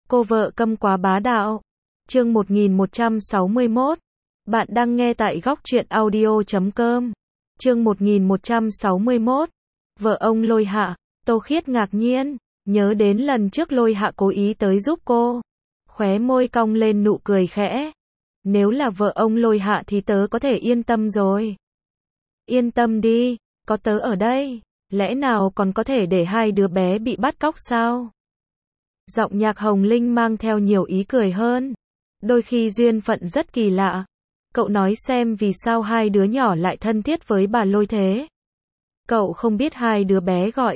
Cô vợ câm quá bá đạo. Chương 1161. Bạn đang nghe tại góc truyện audio.com. Chương 1161. Vợ ông Lôi Hạ. Tô Khiết ngạc nhiên, nhớ đến lần trước Lôi Hạ cố ý tới giúp cô. Khóe môi cong lên nụ cười khẽ. Nếu là vợ ông Lôi Hạ thì tớ có thể yên tâm rồi. Yên tâm đi, có tớ ở đây, lẽ nào còn có thể để hai đứa bé bị bắt cóc sao? Giọng Nhạc Hồng Linh mang theo nhiều ý cười hơn. Đôi khi duyên phận rất kỳ lạ. Cậu nói xem vì sao hai đứa nhỏ lại thân thiết với bà Lôi thế. Cậu không biết hai đứa bé gọi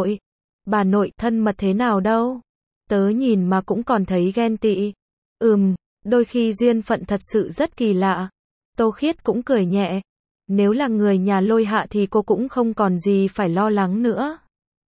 bà nội thân mật thế nào đâu. Tớ nhìn mà cũng còn thấy ghen tị. Đôi khi duyên phận thật sự rất kỳ lạ. Tô Khiết cũng cười nhẹ. Nếu là người nhà Lôi Hạ thì cô cũng không còn gì phải lo lắng nữa.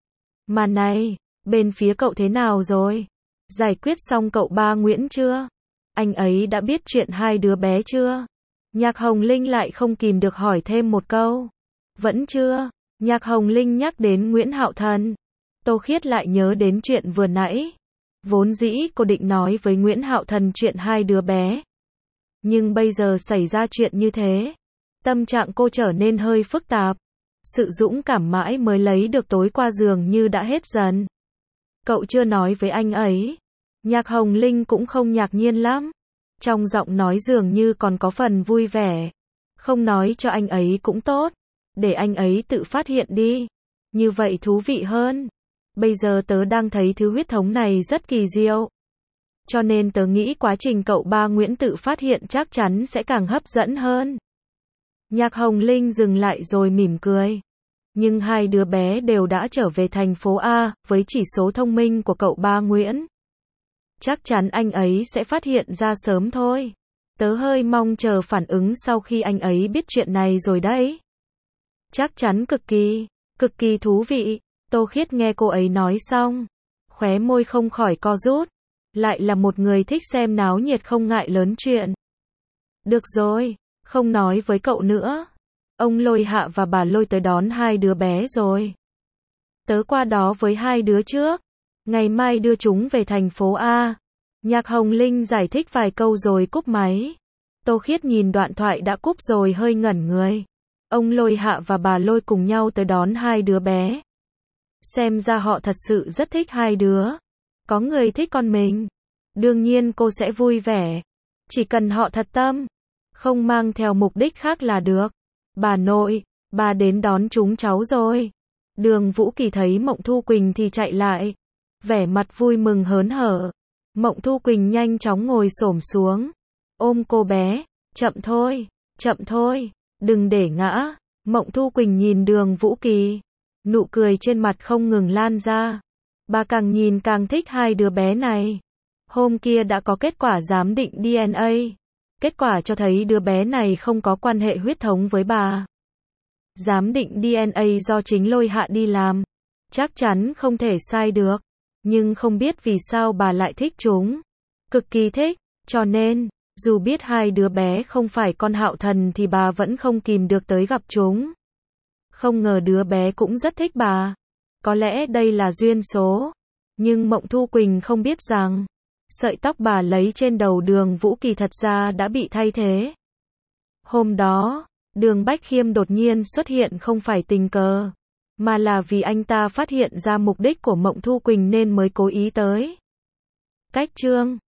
Mà này, bên phía cậu thế nào rồi? Giải quyết xong cậu ba Nguyễn chưa? Anh ấy đã biết chuyện hai đứa bé chưa? Nhạc Hồng Linh lại không kìm được hỏi thêm một câu. Vẫn chưa. Nhạc Hồng Linh nhắc đến Nguyễn Hạo Thần. Tô Khiết lại nhớ đến chuyện vừa nãy. Vốn dĩ cô định nói với Nguyễn Hạo Thần chuyện hai đứa bé. Nhưng bây giờ xảy ra chuyện như thế. Tâm trạng cô trở nên hơi phức tạp. Sự dũng cảm mãi mới lấy được tối qua dường như đã hết dần. Cậu chưa nói với anh ấy. Nhạc Hồng Linh cũng không ngạc nhiên lắm. Trong giọng nói dường như còn có phần vui vẻ. Không nói cho anh ấy cũng tốt. Để anh ấy tự phát hiện đi. Như vậy thú vị hơn. Bây giờ tớ đang thấy thứ huyết thống này rất kỳ diệu. Cho nên tớ nghĩ quá trình cậu ba Nguyễn tự phát hiện chắc chắn sẽ càng hấp dẫn hơn. Nhạc Hồng Linh dừng lại rồi mỉm cười. Nhưng hai đứa bé đều đã trở về thành phố A, với chỉ số thông minh của cậu ba Nguyễn. Chắc chắn anh ấy sẽ phát hiện ra sớm thôi. Tớ hơi mong chờ phản ứng sau khi anh ấy biết chuyện này rồi đấy. Chắc chắn cực kỳ thú vị. Tô Khiết nghe cô ấy nói xong. Khóe môi không khỏi co rút. Lại là một người thích xem náo nhiệt không ngại lớn chuyện. Được rồi, không nói với cậu nữa. Ông Lôi Hạ và bà Lôi tới đón hai đứa bé rồi. Tớ qua đó với hai đứa trước. Ngày mai đưa chúng về thành phố A. Nhạc Hồng Linh giải thích vài câu rồi cúp máy. Tô Khiết nhìn đoạn thoại đã cúp rồi hơi ngẩn người. Ông Lôi Hạ và bà Lôi cùng nhau tới đón hai đứa bé. Xem ra họ thật sự rất thích hai đứa. Có người thích con mình. Đương nhiên cô sẽ vui vẻ. Chỉ cần họ thật tâm. Không mang theo mục đích khác là được. Bà nội, bà đến đón chúng cháu rồi. Đường Vũ Kỳ thấy Mộng Thu Quỳnh thì chạy lại. Vẻ mặt vui mừng hớn hở. Mộng Thu Quỳnh nhanh chóng ngồi xổm xuống. Ôm cô bé. Chậm thôi. Đừng để ngã. Mộng Thu Quỳnh nhìn Đường Vũ Kỳ. Nụ cười trên mặt không ngừng lan ra. Bà càng nhìn càng thích hai đứa bé này. Hôm kia đã có kết quả giám định DNA. Kết quả cho thấy đứa bé này không có quan hệ huyết thống với bà. Giám định DNA do chính Lôi Hạ đi làm. Chắc chắn không thể sai được. Nhưng không biết vì sao bà lại thích chúng. Cực kỳ thích. Cho nên, dù biết hai đứa bé không phải con Hạo Thần thì bà vẫn không kìm được tới gặp chúng. Không ngờ đứa bé cũng rất thích bà. Có lẽ đây là duyên số. Nhưng Mộng Thu Quỳnh không biết rằng, sợi tóc bà lấy trên đầu Đường Vũ Kỳ thật ra đã bị thay thế. Hôm đó, Đường Bách Khiêm đột nhiên xuất hiện không phải tình cờ, mà là vì anh ta phát hiện ra mục đích của Mộng Thu Quỳnh nên mới cố ý tới. Cách chương